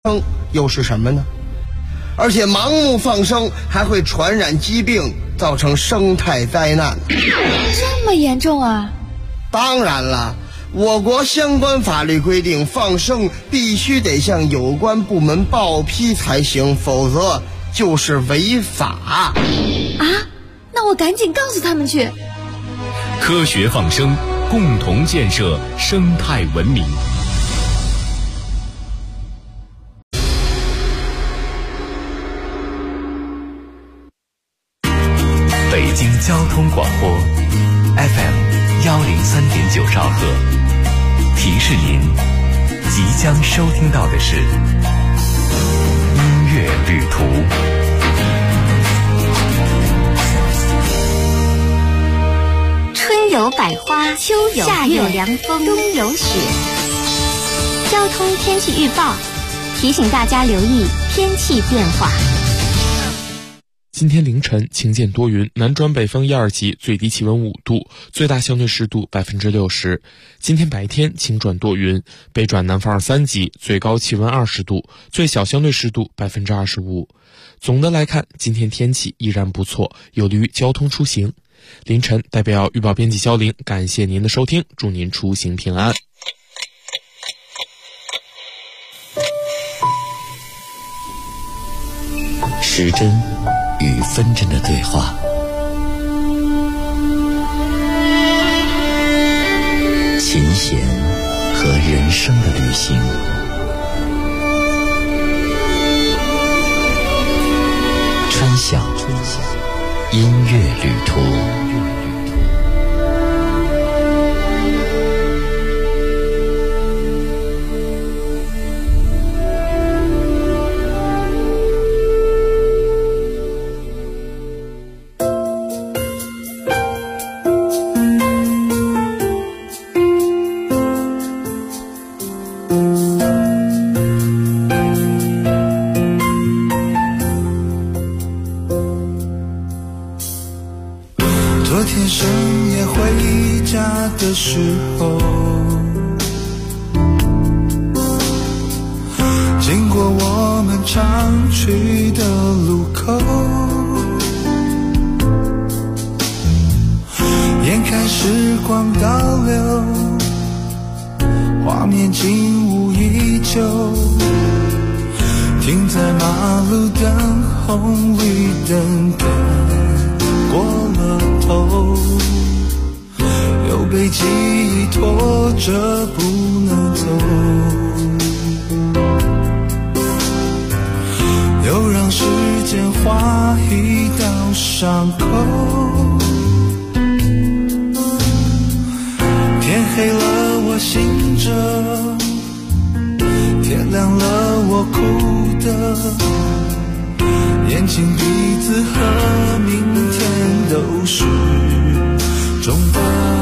又是什么呢？而且盲目放生还会传染疾病，造成生态灾难。 这么严重啊？ 当然了，我国相关法律规定，放生必须得向有关部门报批才行，否则就是违法。 啊？那我赶紧告诉他们去。 科学放生，共同建设生态文明。北京交通广播 FM103.9兆赫，提示您即将收听到的是音乐旅途。 春有百花，秋有夏有凉风，冬有雪。交通天气预报提醒大家留意天气变化。 今天凌晨晴间多云，南转北风1、2级，最低气温5度，最大相对湿度60%。今天白天晴转多云，北转南风2、3级，最高气温20度，最小相对湿度25%。总的来看，今天天气依然不错，有利于交通出行。凌晨代表预报编辑肖玲，感谢您的收听，祝您出行平安。 时针与分针的对话，琴弦和人生的旅行，春晓音乐旅途。 昨天深夜回家的时候，经过我们常去的路口，眼看时光倒流，画面景物依旧，停在马路等红绿灯的过了头，又被记忆拖着不能走，又让时间划一道伤口。天黑了我醒着，天亮了我哭的，眼睛鼻子和明天都是重的。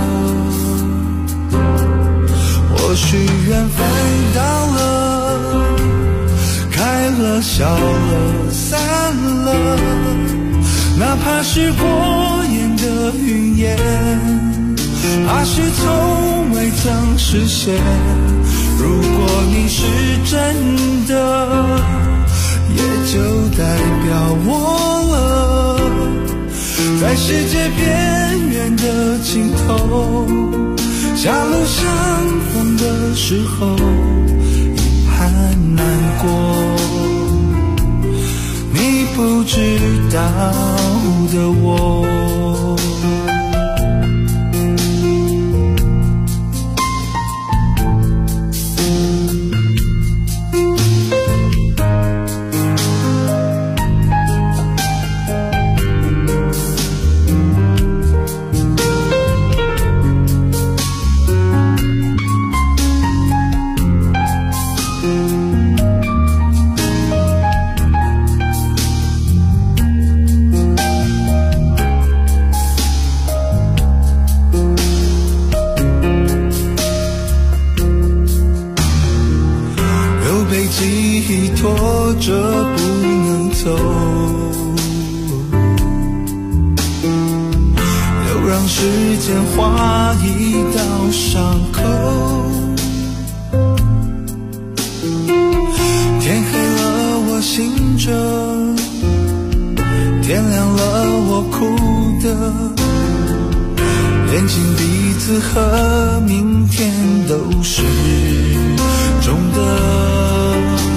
或许缘分到了，开了笑了散了，哪怕是过眼的云烟，怕是从未曾实现。如果你是真的，也就代表我了，在世界边缘的尽头，狭路相逢的时候，遗憾难过，你不知道的我。拖着不能走，又让时间划一道伤口。天黑所苦的，眼睛鼻子和明天都是重的。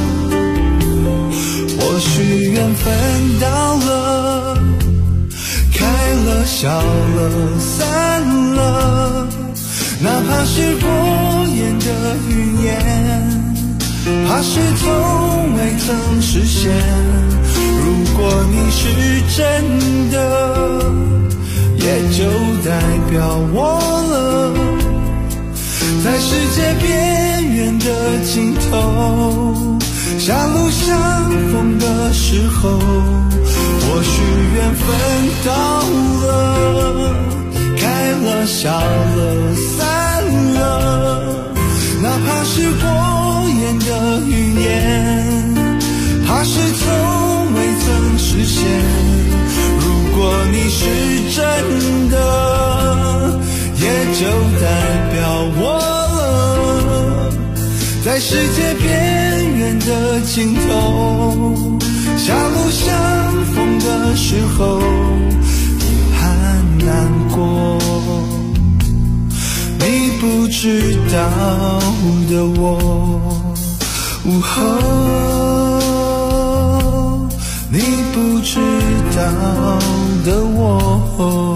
或许缘分到了，开了笑了散了，哪怕是过眼的云烟，怕是从未曾实现。如果你是真的，也就代表我了，在世界边缘的尽头，狭路相逢的时候，或许缘分到了，开了笑了散了，哪怕是过眼的云烟，怕是从未曾实现。如果你是真的，也就代表我了，在世界边缘的尽头，狭路相逢的时候，遗憾难过，你不知道的我，你不知道的我。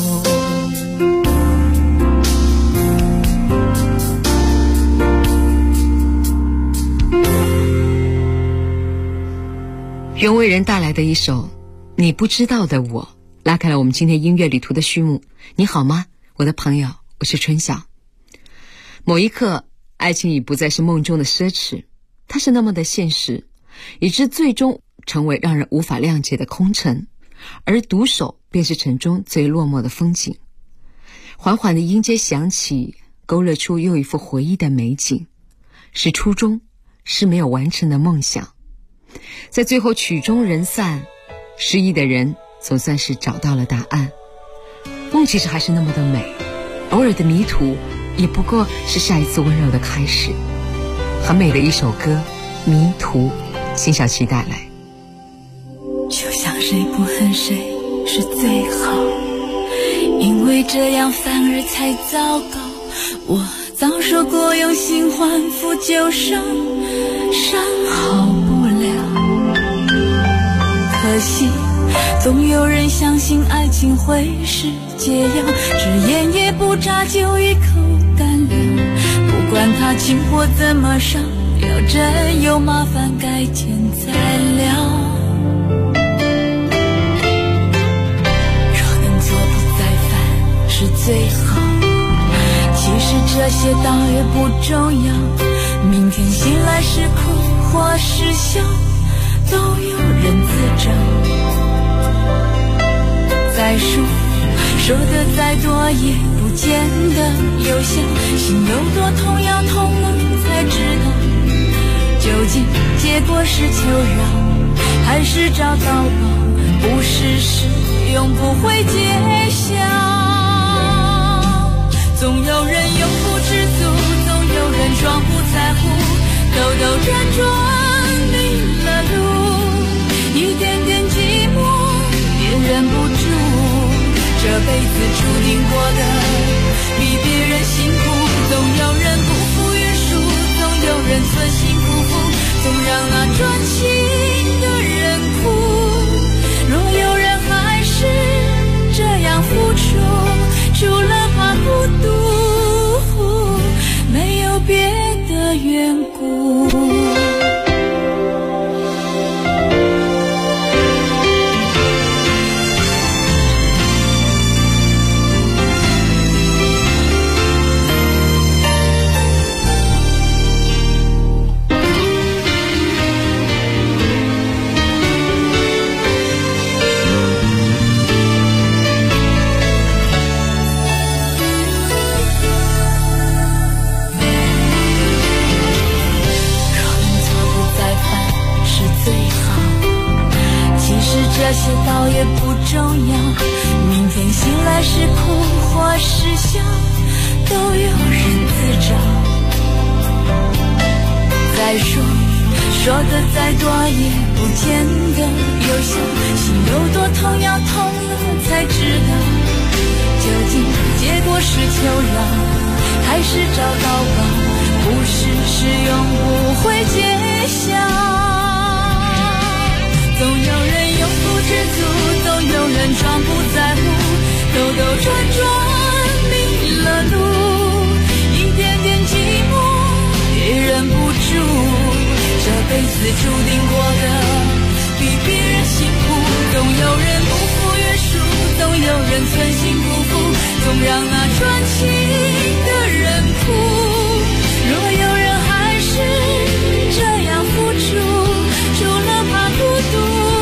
袁惟仁带来的一首《你不知道的我》，拉开了我们今天音乐旅途的序幕。你好吗，我的朋友，我是春晓。某一刻，爱情已不再是梦中的奢侈，它是那么的现实，以致最终成为让人无法谅解的空城，而独守便是城中最落寞的风景。缓缓的音阶响起，勾勒出又一幅回忆的美景，是初衷，是没有完成的梦想。在最后曲终人散，失意的人总算是找到了答案。梦其实还是那么的美，偶尔的迷途也不过是下一次温柔的开始。很美的一首歌《迷途》，辛晓琪带来。 就像谁不恨谁是最好，因为这样反而才糟糕。我早说过用心换付旧伤，伤好不了。可惜总有人相信爱情会是解药，只眼也不眨就一口干了。不管它情火怎么烧，要真有麻烦该剪材料。若能做不再犯是最好，其实这些倒也不重要。明天醒来是哭或是笑，都有人自找。再说的再多也不见得有效，心有多痛要痛了才知道，究竟结果是求饶还是找到宝，不是时永不会揭晓。总有人永不知足，总有人装不在乎，兜兜转转迷了路，一点点寂寞也忍不住。这辈子注定过的比别人辛苦，总有人不负约束，总有人存心辜负，总让那专情的人哭。若有人还是这样付出，除了怕孤独，没有别的缘故。这些倒也不重要，明天醒来是哭或是笑，都有人自找。再说的再多也不见得有效，心有多痛要痛了才知是求让，还是找到宝？不是使用不会揭晓。总有人永不知足，总有人装不在乎，兜兜转转迷了路，一点点寂寞也忍不住。这辈子注定过得比别人辛苦，总有人不负约束，总有人存心不负，总让那专情的人哭。若有人还是这样付出，除了怕孤独，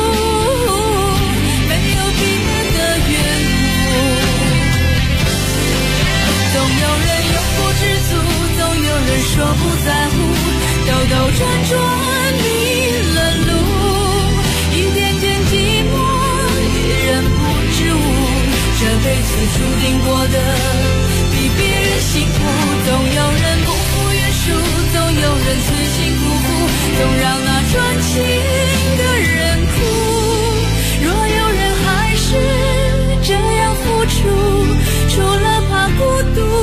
没有别的缘故。总有人永不知足，总有人说不在乎，兜兜转转迷了路，一点点寂寞也忍不住。这辈子注定过得比别人辛苦，总有人不负约束，总有人存心不负，总让那专情的人哭。若有人还是这样付出，除了怕孤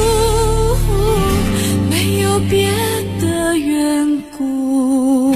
独，没有别的缘故。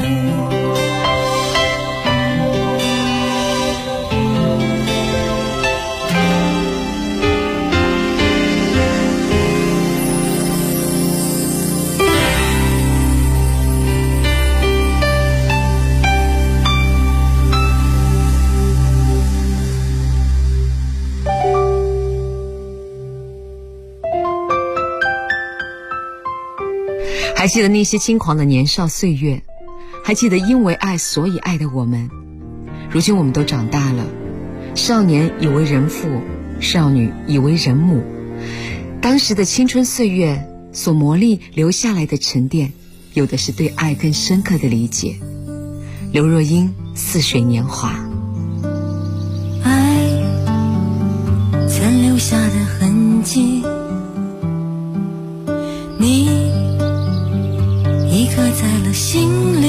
还记得那些轻狂的年少岁月，还记得因为爱所以爱的我们。如今我们都长大了，少年已为人父，少女已为人母。当时的青春岁月所磨砺留下来的沉淀，有的是对爱更深刻的理解。刘若英《似水年华》。 爱残留下的痕迹，你已刻在了心里。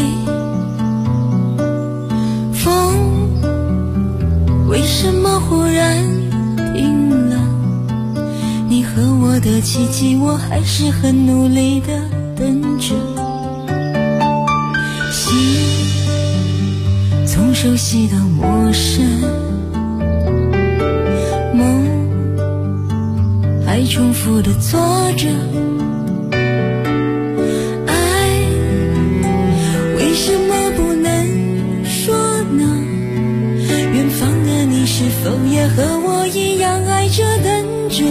风为什么忽然停了？你和我的奇迹，我还是很努力地等着。心从熟悉到陌生，梦还重复地做着。是否也和我一样爱着等着？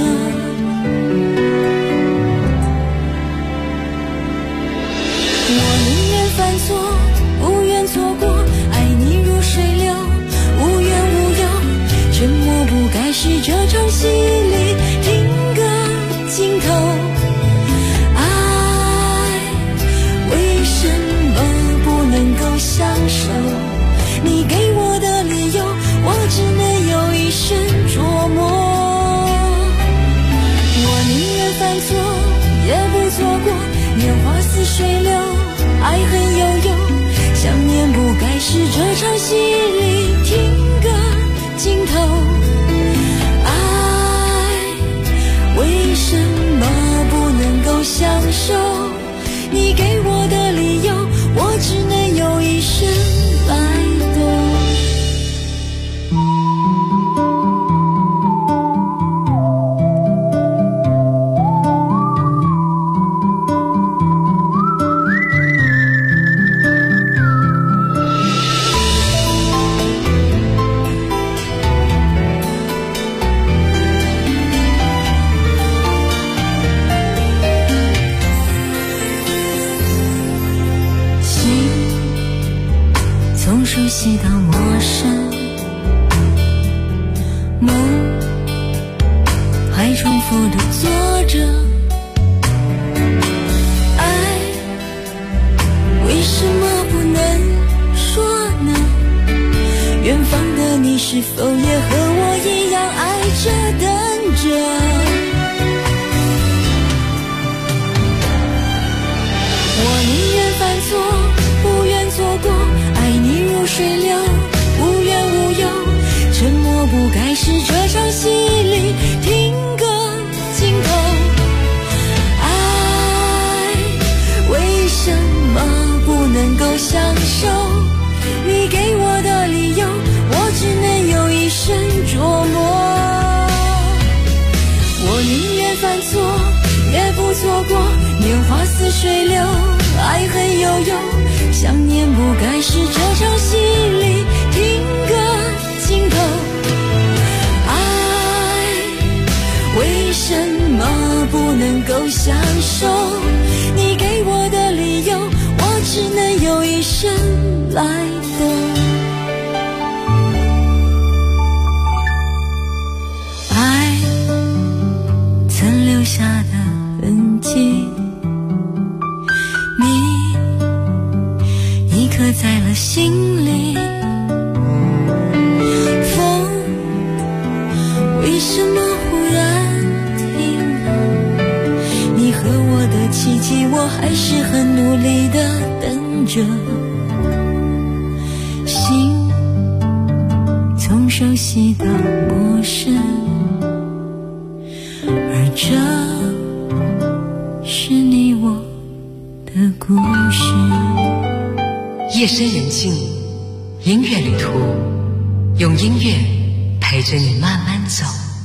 我宁愿犯错，不愿错过，爱你如水流，无怨无忧。沉默不该是这场戏里听个尽头。爱为什么不能够相守？你给我的理由，我只能有一生琢磨。我宁愿犯错，也不错过。年华似水流，爱恨悠悠。想念不该是这场戏里听个尽头。爱为什么不能够相守？你给我的理由，我只能有一生来熟悉到陌生，梦还重复地做着。爱为什么不能说呢？远方的你是否也和我一样爱着等着？我宁愿犯错，不愿错过。爱你如水流，无怨无忧。沉默不该是这场戏里听个尽头。 似水流，爱恨悠悠，想念不该是这场戏里听个尽头。爱为什么不能够相守？你给我的理由，我只能用一生来等。爱曾留下的痕迹，你已刻在了心里。风为什么忽然停了？你和我的奇迹，我还是很努力地等着。心从熟悉到陌生，而这是你我的故事。 夜深人静，音乐旅途，用音乐陪着你慢慢走。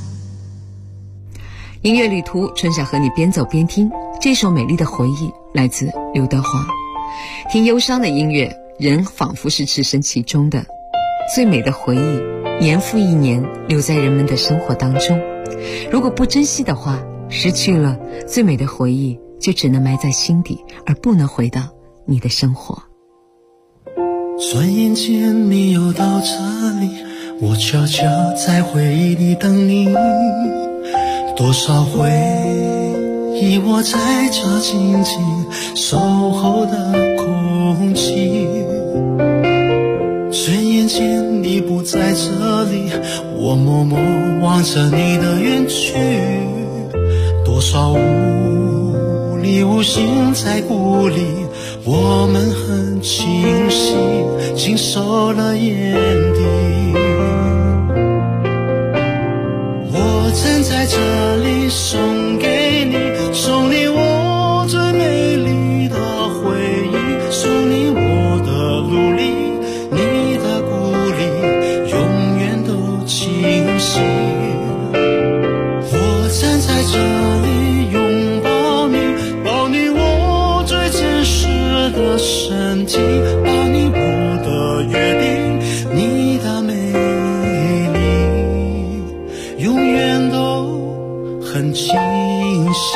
音乐旅途，春晓和你边走边听。这首美丽的回忆来自刘德华。听忧伤的音乐，人仿佛是置身其中的。最美的回忆，年复一年留在人们的生活当中。如果不珍惜的话，失去了最美的回忆，就只能埋在心底，而不能回到你的生活。 转眼间你又到这里，我悄悄在回忆里等你。多少回忆我在这静静守候的空气。转眼间你不在这里，我默默望着你的远去。多少无力无形在鼓励，我们很清晰经受了眼底。我站在这里送给你，送你我最美丽的回忆，送你我的努力，你的鼓励永远都清晰。我站在这里拥抱你，抱你我最真实的身体，抱你我的约定，你的美丽永远都很清晰。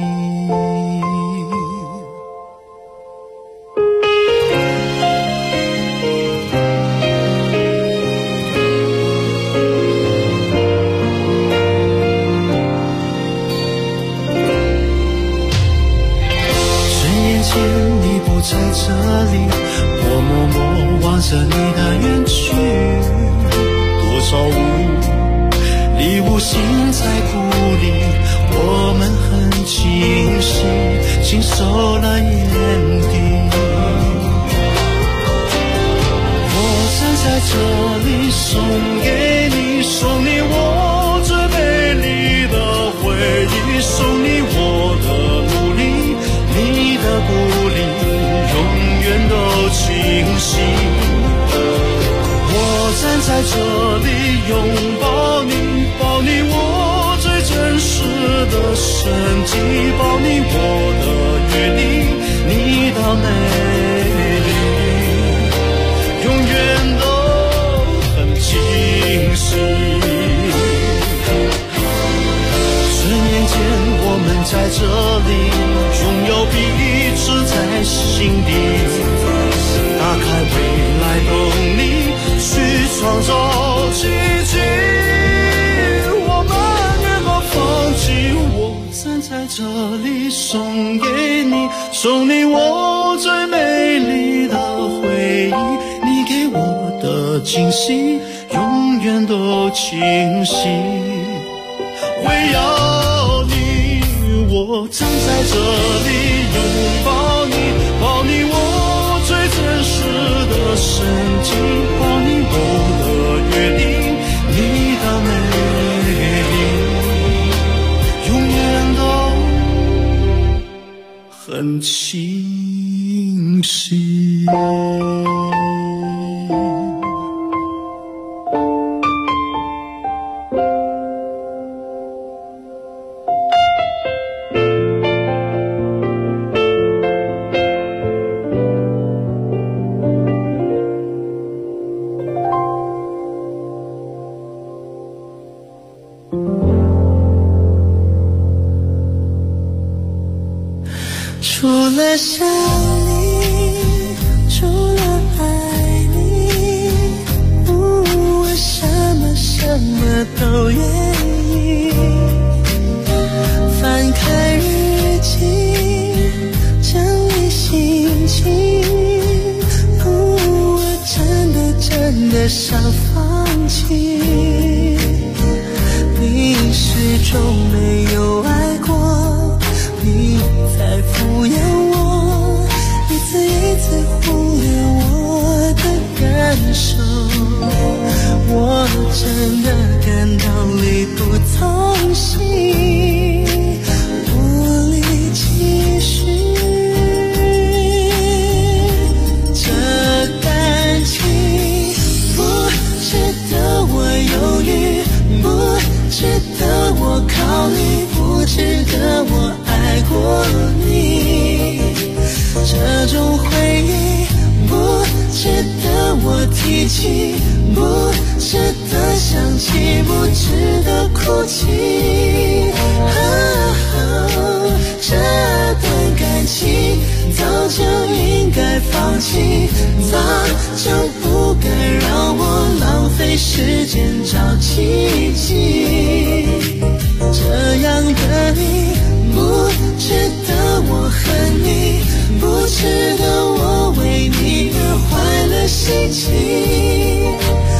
在这里，我默默望着你的远去，多少无力无形在鼓励，我们很清晰经受了眼底。我站在这里送给你，送你我最美丽的回忆，送你我的努力，你的鼓励永远都清晰。我站在这里拥抱你，抱你我最真实的身体，抱你我的约定，你的美丽永远都很清晰。转眼间我们在这里拥有彼此在心底，打开未来动力去创造奇迹。我们越过放弃，我站在这里送给你，送你我最美丽的回忆，你给我的惊喜永远都清晰。为要你，我站在这里拥抱你，抱你我最真实的身体，抱你我的约定，你的美丽永远都很清晰。 想你，除了爱你，我什么都愿意。翻开日记，整理心情，我真的想放弃。你始终没有爱过，你在敷衍我，一次一次忽略我的感受，我真的感到力不从心，无力继续。这感情不值得我犹豫，不值得我考虑，不值得我爱过你。这种回忆不值得我提起，不值得想起，不值得哭泣。这段感情早就应该放弃，早就不该让我浪费时间找奇迹。这样的你不值得我恨你，不值得我为你而坏了心情。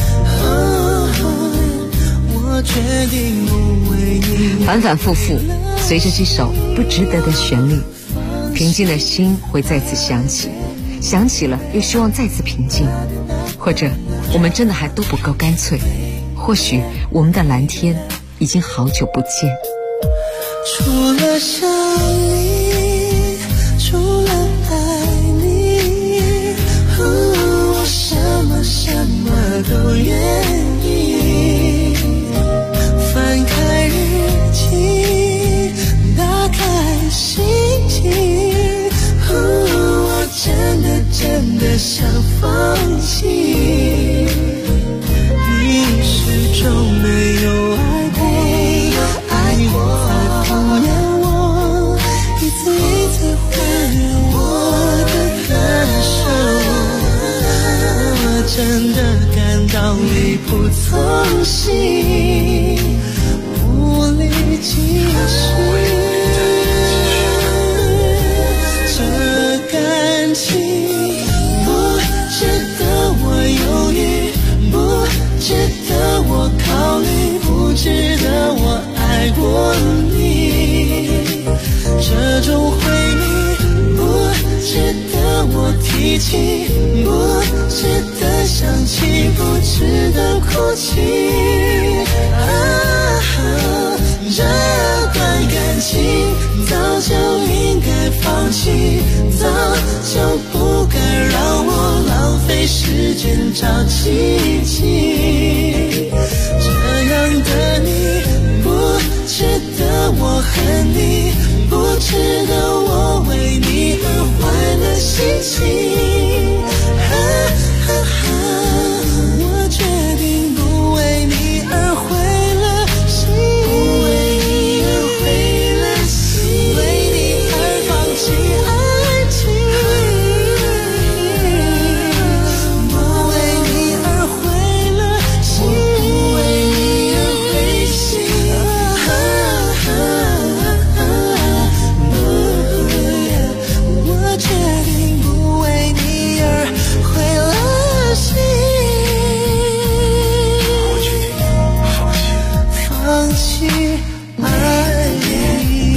我决定不为你。 反反复复，随着这首不值得的旋律，平静的心会再次响起，想起了又希望再次平静。或者我们真的还都不够干脆，或许我们的蓝天已经好久不见。 除了想你，除了爱你，我什么都愿意。翻开日记，打开心情，我真的想放弃。你始终没有爱过，你在敷衍我，一次一次忽略我的感受，我真的感到力不从心，无力继续。这感情不值得我犹豫，不值得我考虑，不值得我爱过你。这种回忆不值得我提起，不值得想起，不值得哭泣。这段感情早就应该放弃，早就不该让我浪费时间找奇迹。这样的你不值得我恨你，不值得我为你而坏了心情。我决定不为你而毁了心，不为你而毁了心，为你而放弃爱情，不为你而毁了心，不为你而灰心。我决定不为你而毁了心，放弃爱你。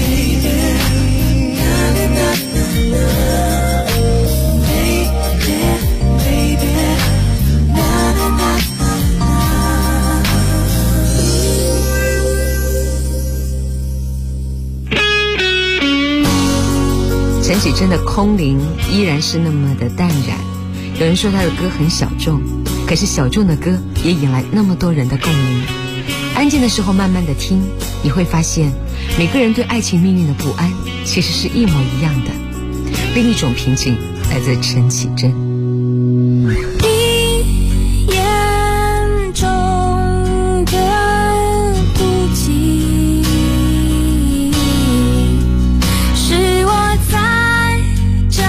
陈绮贞的空灵依然是那么的淡然。有人说她的歌很小众，可是小众的歌也引来那么多人的共鸣。安静的时候慢慢的听，你会发现每个人对爱情命运的不安其实是一模一样的。另一种平静来自陈绮贞。 你眼中的孤寂，是我在这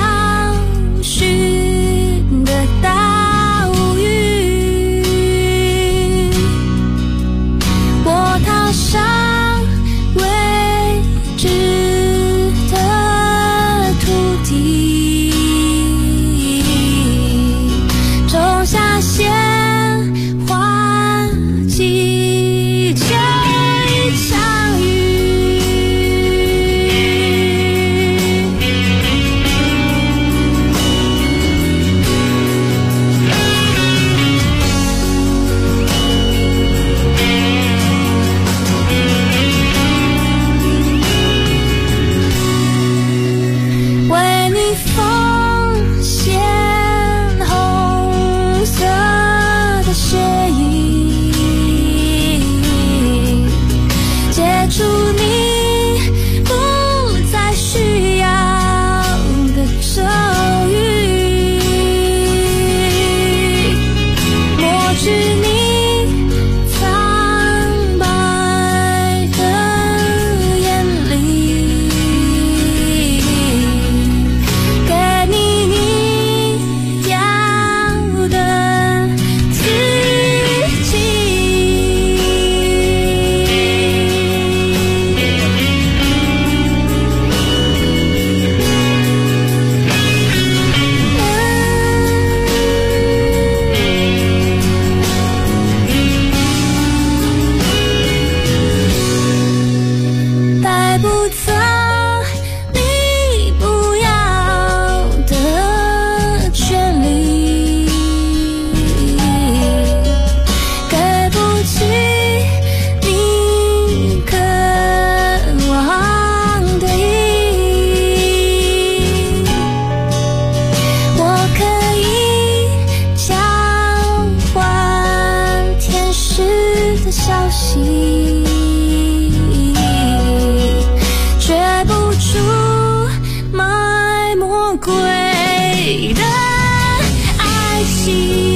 消息，却不出埋魔鬼的爱情。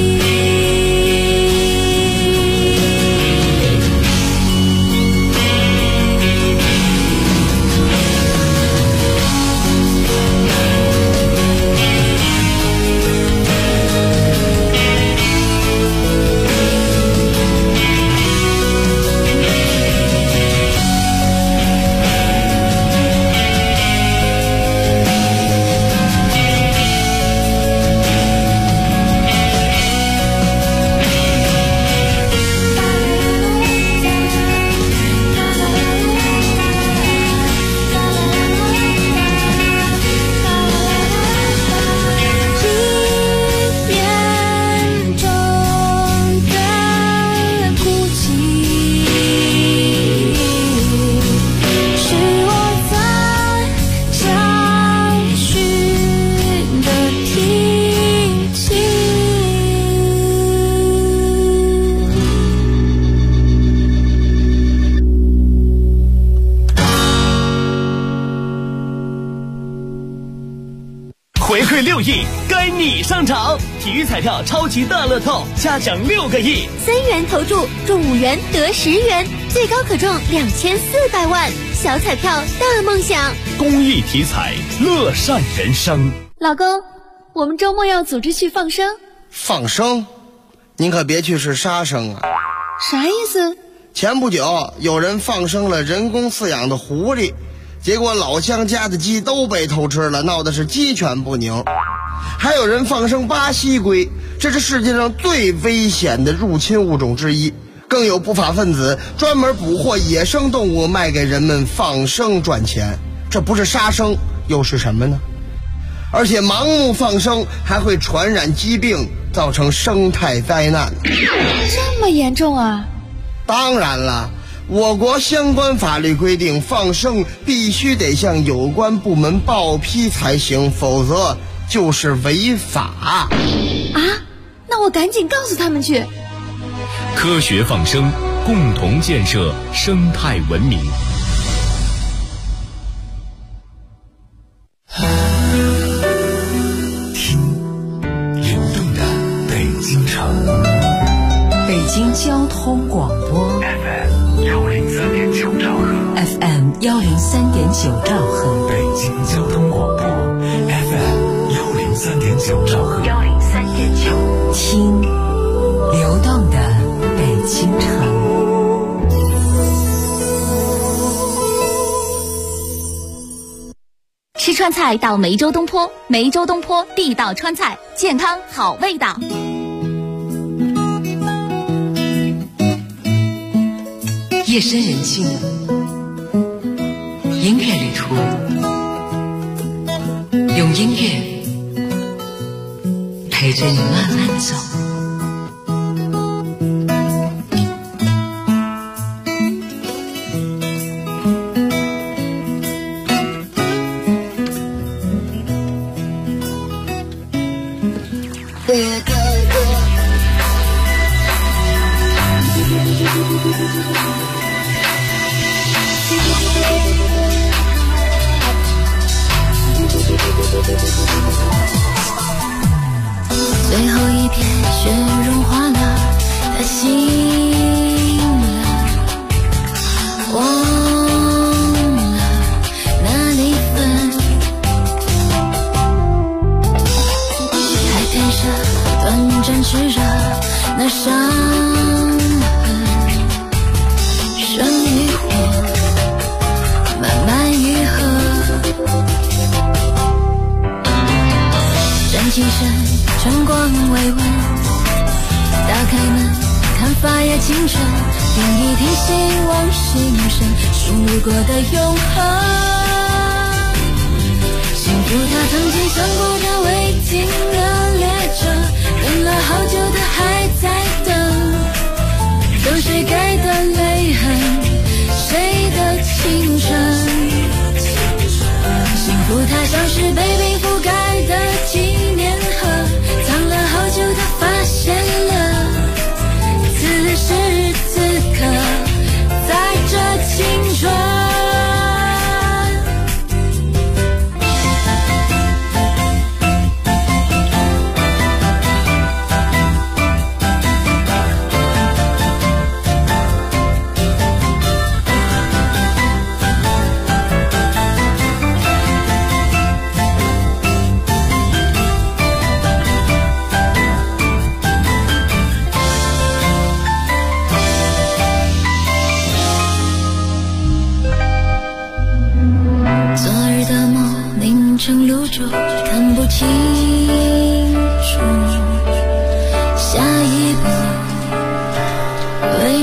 回馈6亿，该你上场！体育彩票超级大乐透，嘉奖6个亿 ，3元投注中5元得10元，最高可中2400万，小彩票大梦想。 公益体彩，乐善人生。 老公，我们周末要组织去放生。 放生？您可别去是杀生啊！ 啥意思？ 前不久有人放生了人工饲养的狐狸，结果老乡家的鸡都被偷吃了，闹得是鸡犬不宁。还有人放生巴西龟，这是世界上最危险的入侵物种之一。更有不法分子专门捕获野生动物卖给人们放生赚钱，这不是杀生又是什么呢？而且盲目放生还会传染疾病，造成生态灾难。 这么严重啊？ 当然了，我国相关法律规定，放生必须得向有关部门报批才行，否则就是违法。 啊？那我赶紧告诉他们去。 科学放生，共同建设生态文明。 听流动的北京城， 北京交通广播 FM103.9兆赫 ，FM103.9兆赫， 北京交通广播 FM103.9兆赫 ，103.9，听流动的北京城。 吃川菜到梅州东坡，梅州东坡地道川菜，健康好味道。 夜深人静，音乐旅途，用音乐陪着你慢慢走。 最后一片雪融化了，他醒了，忘了那离分。海天上短暂炽热，那伤痕，生与火慢慢愈合。站起身，晨光微温，打开门看发芽青春，听一听希望是女神输入过的永恒。幸福它曾经像过的未停的列车，等了好久它还在等，等谁盖的泪痕，谁的青春。幸福它像是被冰覆盖的纪念盒，藏了好久它发现了，此时此刻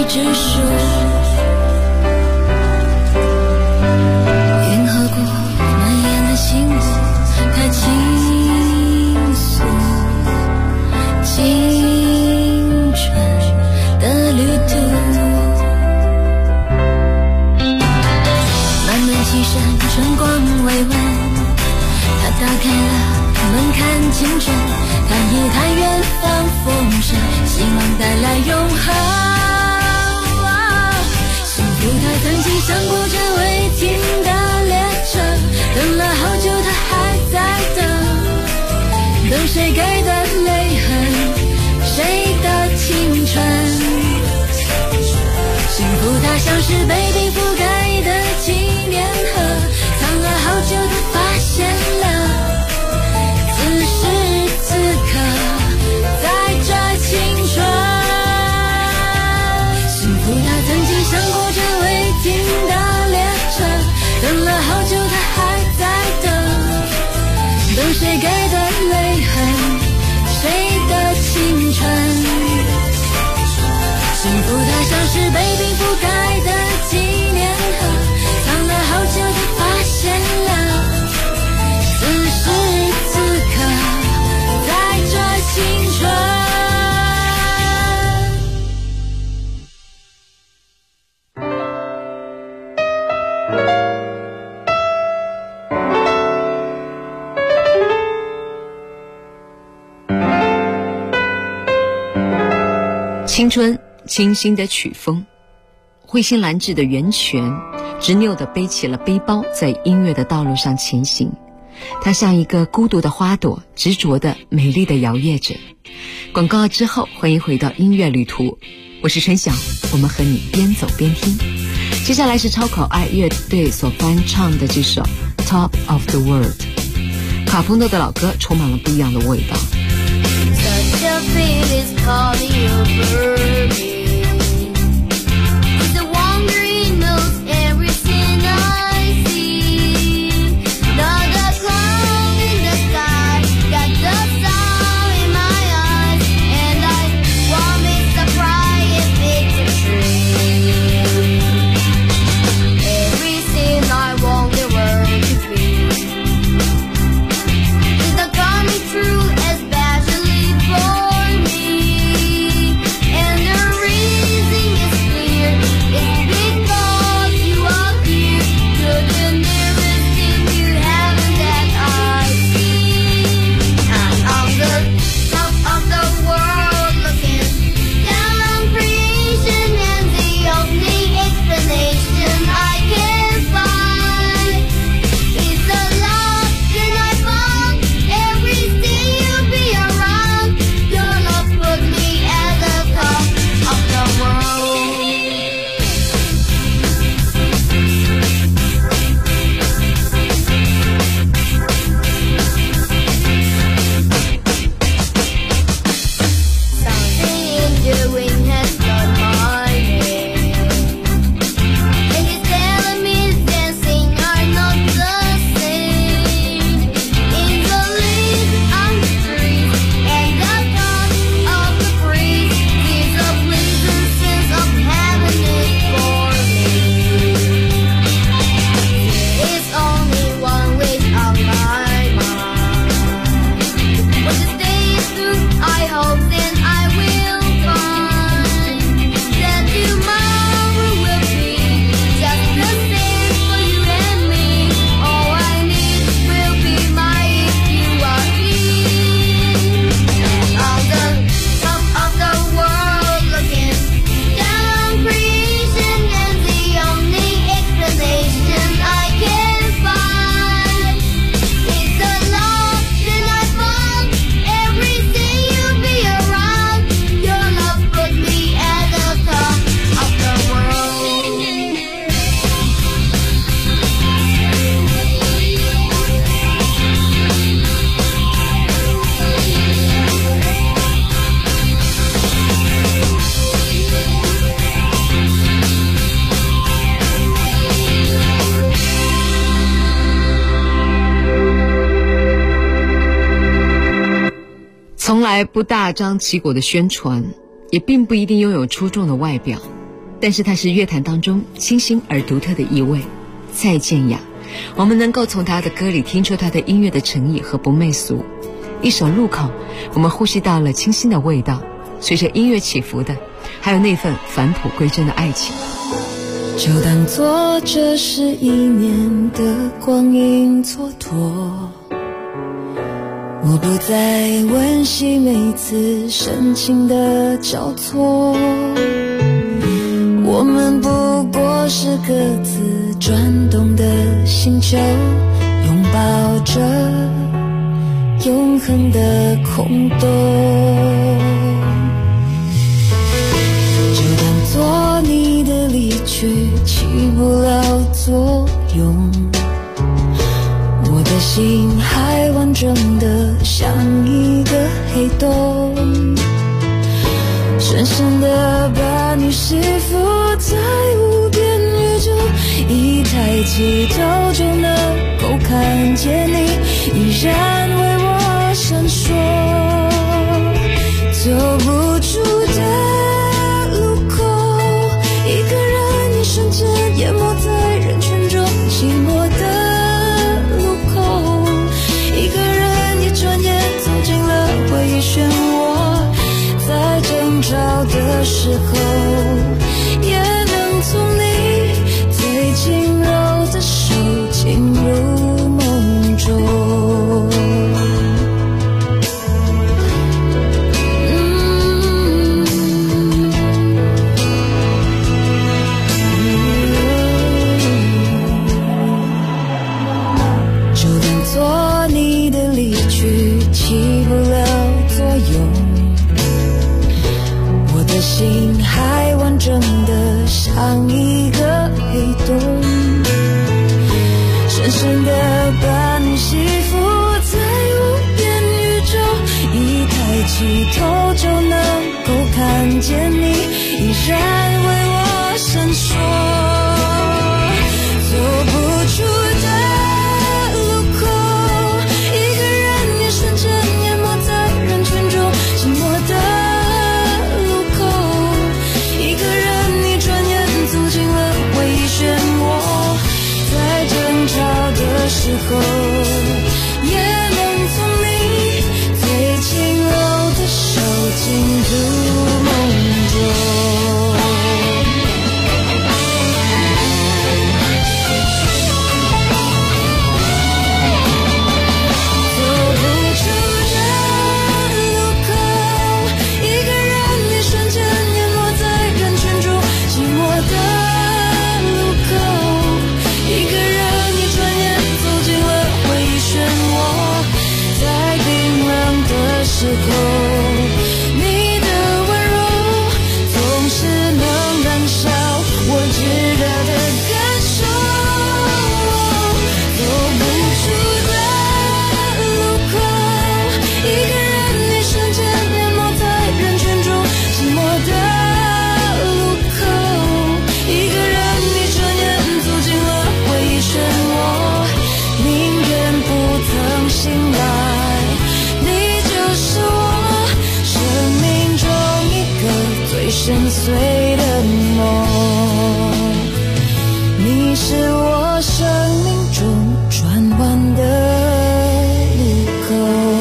之书，云和过蔓延的幸福太倾诉，青春的旅途，慢慢起身，春光微温，他打开了门看青春，看一看远方风声，希望带来永恒。幸福他曾经想过这未停的列车，等了好久他还在等，等谁给的泪痕，谁的青春。幸福它像是被冰覆盖的纪念盒，藏了好久他发现了，此时此刻在这青春。幸福他曾经想过这未停的列车，等了好久他还在等，等谁给的泪痕，谁的青春。幸福它像是被冰覆盖的纪念盒，藏了好久才发现了，此时此刻在这青春。 青春清新的曲风，慧心兰志的源泉，执拗地背起了背包，在音乐的道路上前行。它像一个孤独的花朵，执着的美丽的摇曳着。广告之后，欢迎回到音乐旅途，我是陈晓，我们和你边走边听。接下来是超可爱乐队所翻唱的这首 Top of the World， 卡朋特的老歌充满了不一样的味道。 Such a feeling is calling over me. It's a wonder he knows everything I see. Not a cloud in the sky, got the sun in my eyes, and I promise to cry if it's a dream. Everything I want the world to be is not coming true. For me, and the reason is clear, it's because you are here. You're the nearest thing you have that I've seen. And on the top of the world, looking down on creation, and the only explanation I can find is the love that I found. Everything you'll be around. Your love put me at the top of the world. Something in the wind has got my name, and it's telling me dancing are not the same. In the leaves on the trees and the top of the breeze, there's a pleasant sense of happiness for me. There is only one wish on my mind. When the day is through, I hope then I will find that tomorrow will be just the same for you and me. All I need will be my if you are here. And on the top of the world, looking down on creation, and the only explanation I can find is the love that I found. Everything you'll be around. Your love put me at the top of the world. 从来不大张旗鼓的宣传，也并不一定拥有出众的外表， 但是它是乐坛当中清新而独特的一位。蔡健雅，我们能够从她的歌里听出她的音乐的诚意和不媚俗。一首路口，我们呼吸到了清新的味道，随着音乐起伏的还有那份返璞归真的爱情。 就当作这是一年的光阴蹉跎，我不再温习每次深情的交错，我们不过是各自转动的星球，拥抱着永恒的空洞。就当作你的离去起不了作用，我的心还完整的像一个黑洞，深深的把你吸附在无边宇宙，一抬起头就能够看见你，依然为我闪烁。走不出的路口，一个人一瞬间淹没在人群中，寂寞的路口，一个人一转眼走进了回忆漩涡，在争吵的时候也能从你最轻柔的手进入梦中。就当作你的离去起不了作用，我的心还完整的像一个黑洞，深深的把你吸附在无边宇宙，一抬起头就能够看见你，依然为我闪烁。走不出的路口，一个人一瞬间淹没在人群中，寂寞的路口，一个人一转眼走进了回忆漩涡，在争吵的时候也能从你最轻柔的手进入梦中。时候，你的温柔总是能燃烧我炙热的感受。走不出的路口，一个人一瞬间淹没在人群中，寂寞的路口，一个人一转眼走进了回忆漩涡，宁愿不曾醒来。最深邃的梦，你是我生命中转弯的路口。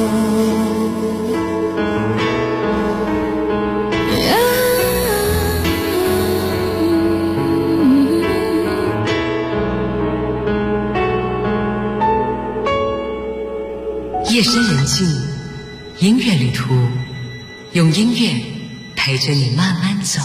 夜深人静，音乐旅途，用音乐陪着你慢慢走。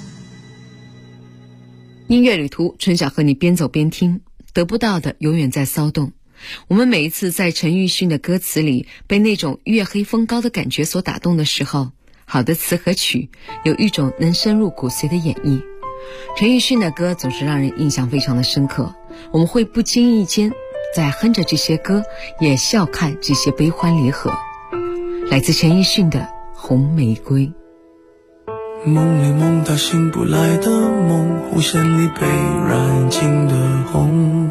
音乐旅途，春晓和你边走边听，得不到的永远在骚动。我们每一次在陈奕迅的歌词里被那种月黑风高的感觉所打动的时候，好的词和曲有一种能深入骨髓的演绎。陈奕迅的歌总是让人印象非常的深刻，我们会不经意间在哼着这些歌，也笑看这些悲欢离合。来自陈奕迅的《红玫瑰》。 梦里梦到醒不来的梦，弧线里被染尽的红，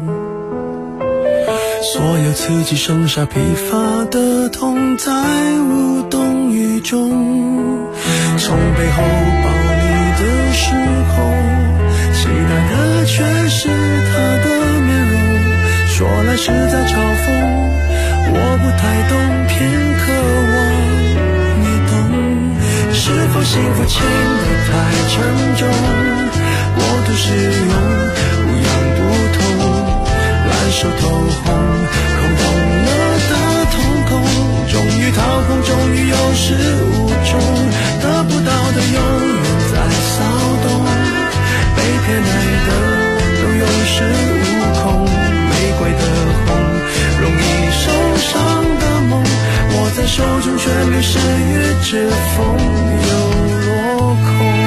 所有刺激剩下疲乏的痛，在无动于衷，从背后把你的时候，期待的却是他的面容。说来是在嘲讽，我不太懂，偏渴望你懂。是否幸福牵得太沉重，我都是用不痒不痛，烂熟透红，空洞了的瞳孔，终于掏空，终于有始无终，得不到的永远在骚动，被偏爱的都有恃无恐，玫瑰的红，容易受伤的梦，握在手中却流失于指缝，又落空。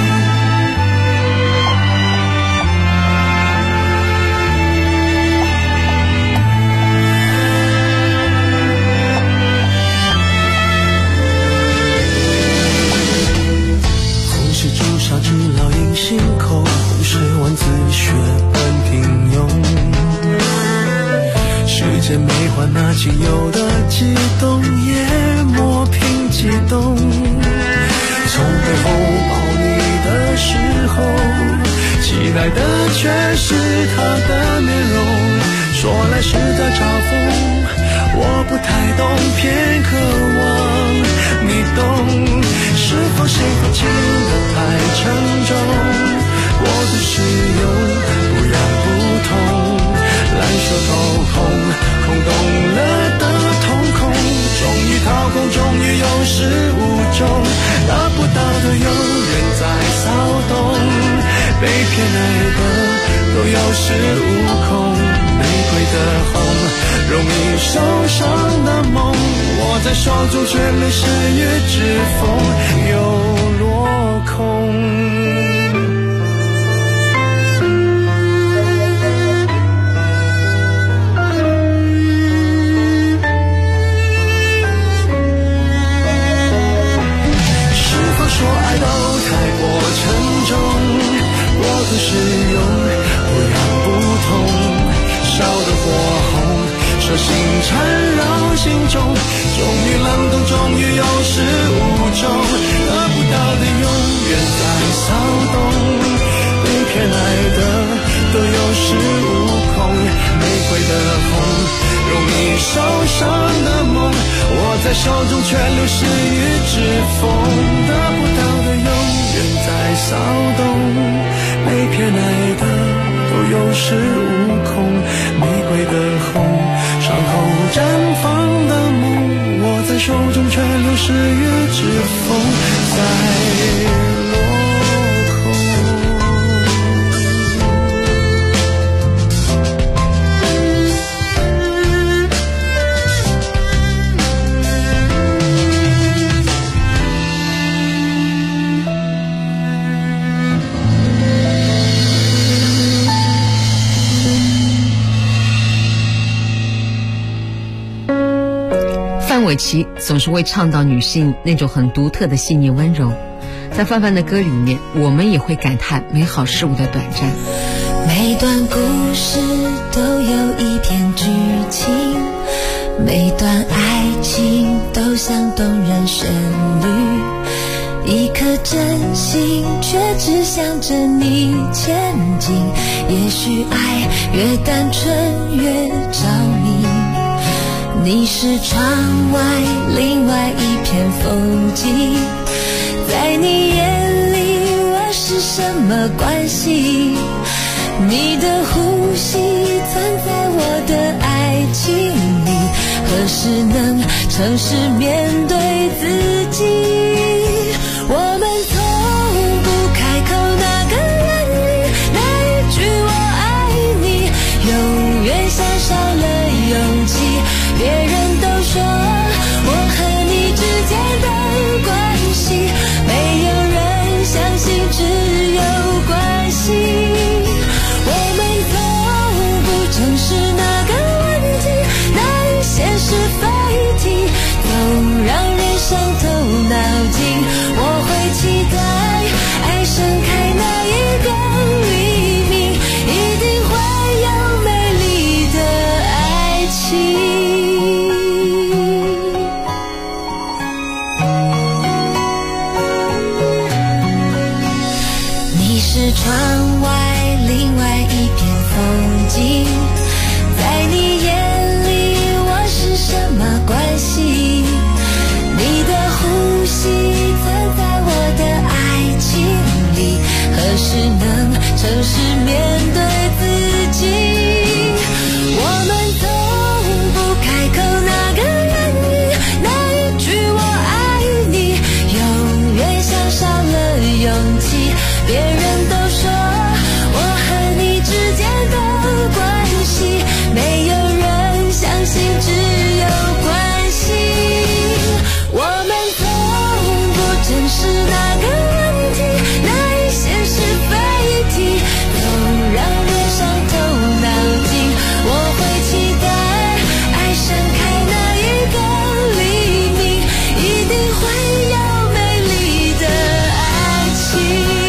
只烙印心口，50万字血本平庸。时间没换那仅有的激动，也磨平激动。从背后抱你的时候，期待的却是他的面容。说来是在嘲讽，我不太懂，偏渴望你懂。是否幸福轻得太沉重，我的使用不痒不痛，烂熟透红，空洞了的瞳孔，终于掏空，终于有始无终，得不到的永远在骚动，被偏爱的都有恃无恐，玫瑰的红，容易受伤的梦，握在手中却流失于指缝，又落空。说爱都太过沉重，我的使用不痒不痛，烧得火红，手心缠绕心中，终于冷冻，终于有始无终，得不到的永远在骚动，被偏爱的都有恃无恐，玫瑰的红，容易受伤的梦，握在手中却流失于指缝，得不到的永远在骚动，被偏爱的都有恃无恐，玫瑰的红，伤后绽放的梦，握在手中却流失于指缝，在范玮琪总是会倡导女性那种很独特的细腻温柔，在范范的歌里面，我们也会感叹美好事物的短暂。 每段故事都有一篇剧情，每段爱情都像动人旋律，一颗真心却只想着你前进，也许爱越单纯越着迷，你是窗外另外一片风景，在你眼里我是什么关系？你的呼吸存在我的爱情里，何时能诚实面对自己？我们从不开口那个言语，那一句我爱你，永远像少了勇气。别人都说我和你之间的关系，没有人相信只有关系。我们从不正视那个问题，那一些是非题，总让人伤透脑筋。 是窗外另外一片风景，在你眼里我是什么关系？你的呼吸曾在我的爱情里，何时能诚实面对自己？我们从不开口那个原因，那一句我爱你永远像少了勇气。别人都说我和你之间的关系，没有人相信，只有关系。我们从不正视那个问题，那一些是非题，总让人伤透脑筋。我会期待爱盛开那一个黎明，一定会有美丽的爱情。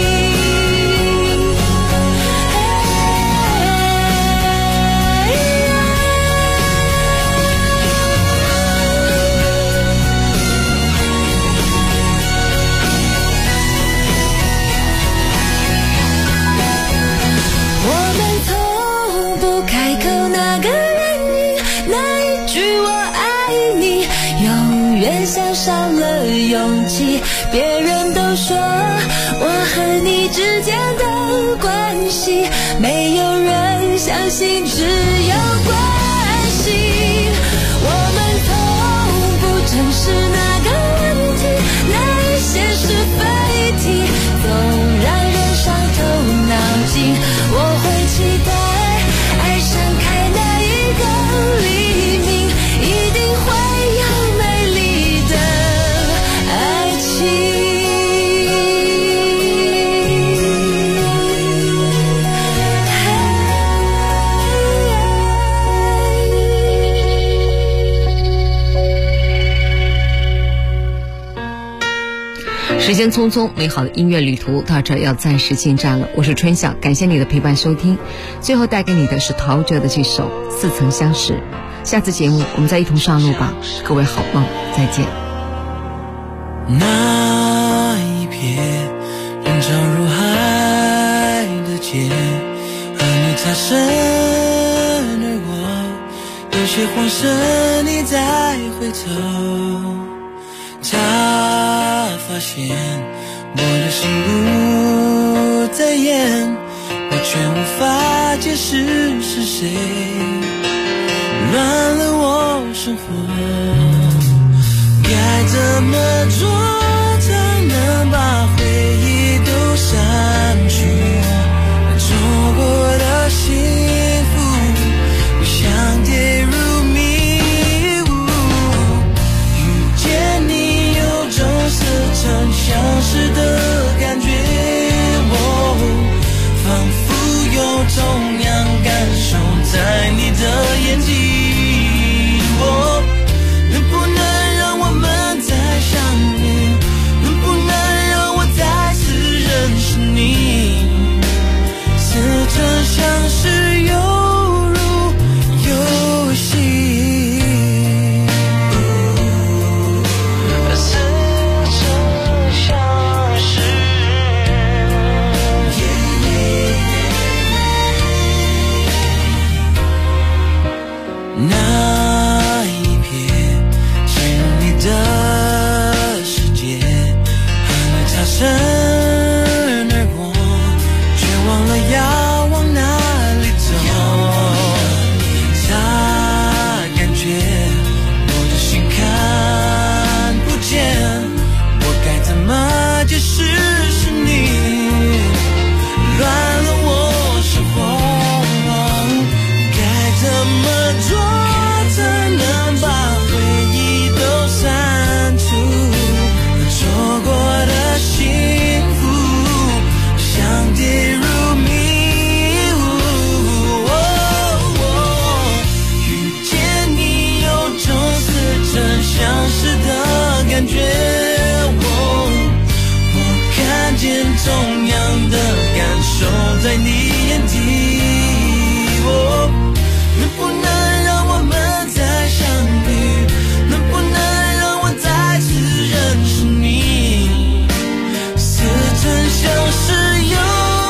像少了勇气，别人都说我和你之间的关系，没有人相信，只有关系。我们从不正视那个问题，那一些是非题，总让人伤透脑筋。我会期待爱盛开那一个黎明，一定会有美丽的爱情。 时间匆匆，美好的音乐旅途到这儿要暂时进站了。我是春晓，感谢你的陪伴收听。最后带给你的是陶喆的这首《似曾相识》。下次节目我们再一同上路吧，各位好梦，再见。 那一瞥人潮如海的街，和你擦身而过，有些慌神，你再回头，他发现我的心不在焉，我却无法解释是谁乱了我生活，该怎么做才能把回忆都删去，错过的幸福像跌入迷雾，遇见你有种似曾相识的感觉，仿佛有同样感受在你的眼睛，能不能让我们再相遇，能不能让我再次认识你，似曾相识犹如游戏，似曾相识，那一瞥进入你的世界，和你擦身而过，却忘了要往哪里走，他感觉我的心看不见，我该怎么解释是你乱了我生活，该怎么做才能把回忆都删除，错过的幸福像跌入迷雾，遇见你有种似曾相识的感觉，我看见同样的感受在你眼底，能不能让我们再相遇，能不能让我再次认识你，似曾相识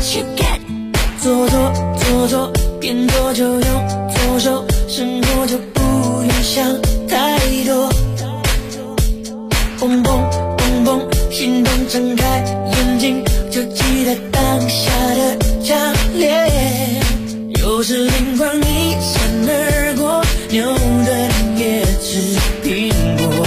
what you get。做做做做，边做就用左手，生活就不用想太多。蹦蹦蹦蹦，心动睁开眼睛，就记得当下的强烈。有时灵光一闪而过，牛顿也吃苹果。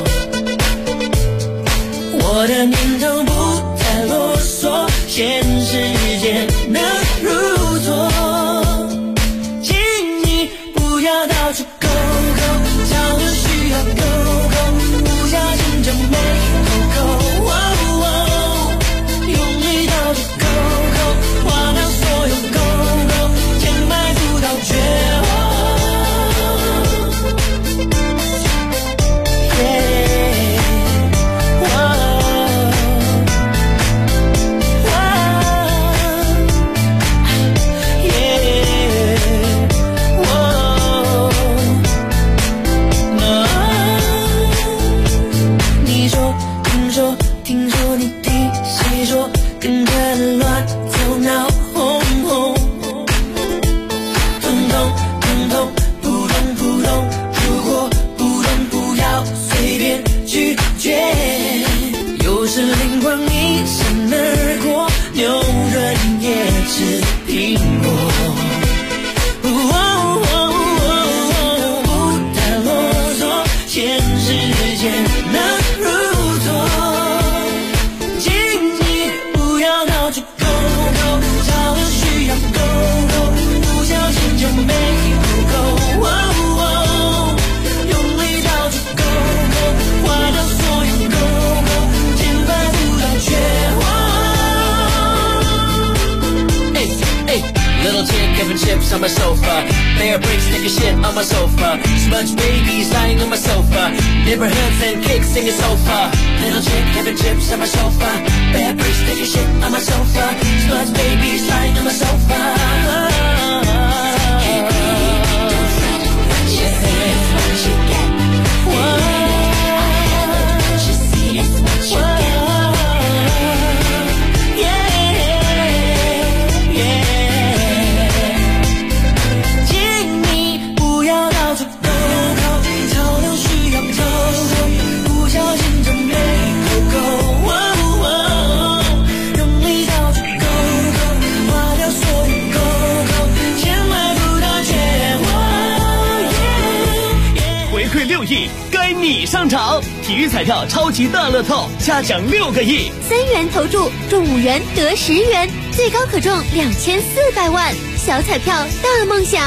我的念头不再啰嗦，现实间能如昨。请你不要到处勾勾，找的需要勾勾，不小心就没勾勾。用力到处勾勾，忘掉所有勾勾，填埋不到绝望。听说你听谁说，跟着乱走闹哄哄，通通通通扑通扑通，如果不懂不要随便拒绝。有时灵光一闪而过，牛顿也吃苹果。不太啰嗦，现实间能如昨。Chips on my sofa, bear bricks taking shit on my sofa, smudge babies lying on my sofa, neighborhoods and kicks singing sofa. Little chick having chips on my sofa, bear bricks taking shit on my sofa, smudge babies lying on my sofa. Hey baby, don't fret, what you see is what you get. What you see is what you get.该你上场！体育彩票超级大乐透，下奖6个亿 ，3元投注中5元得10元，最高可中2400万，小彩票大梦想。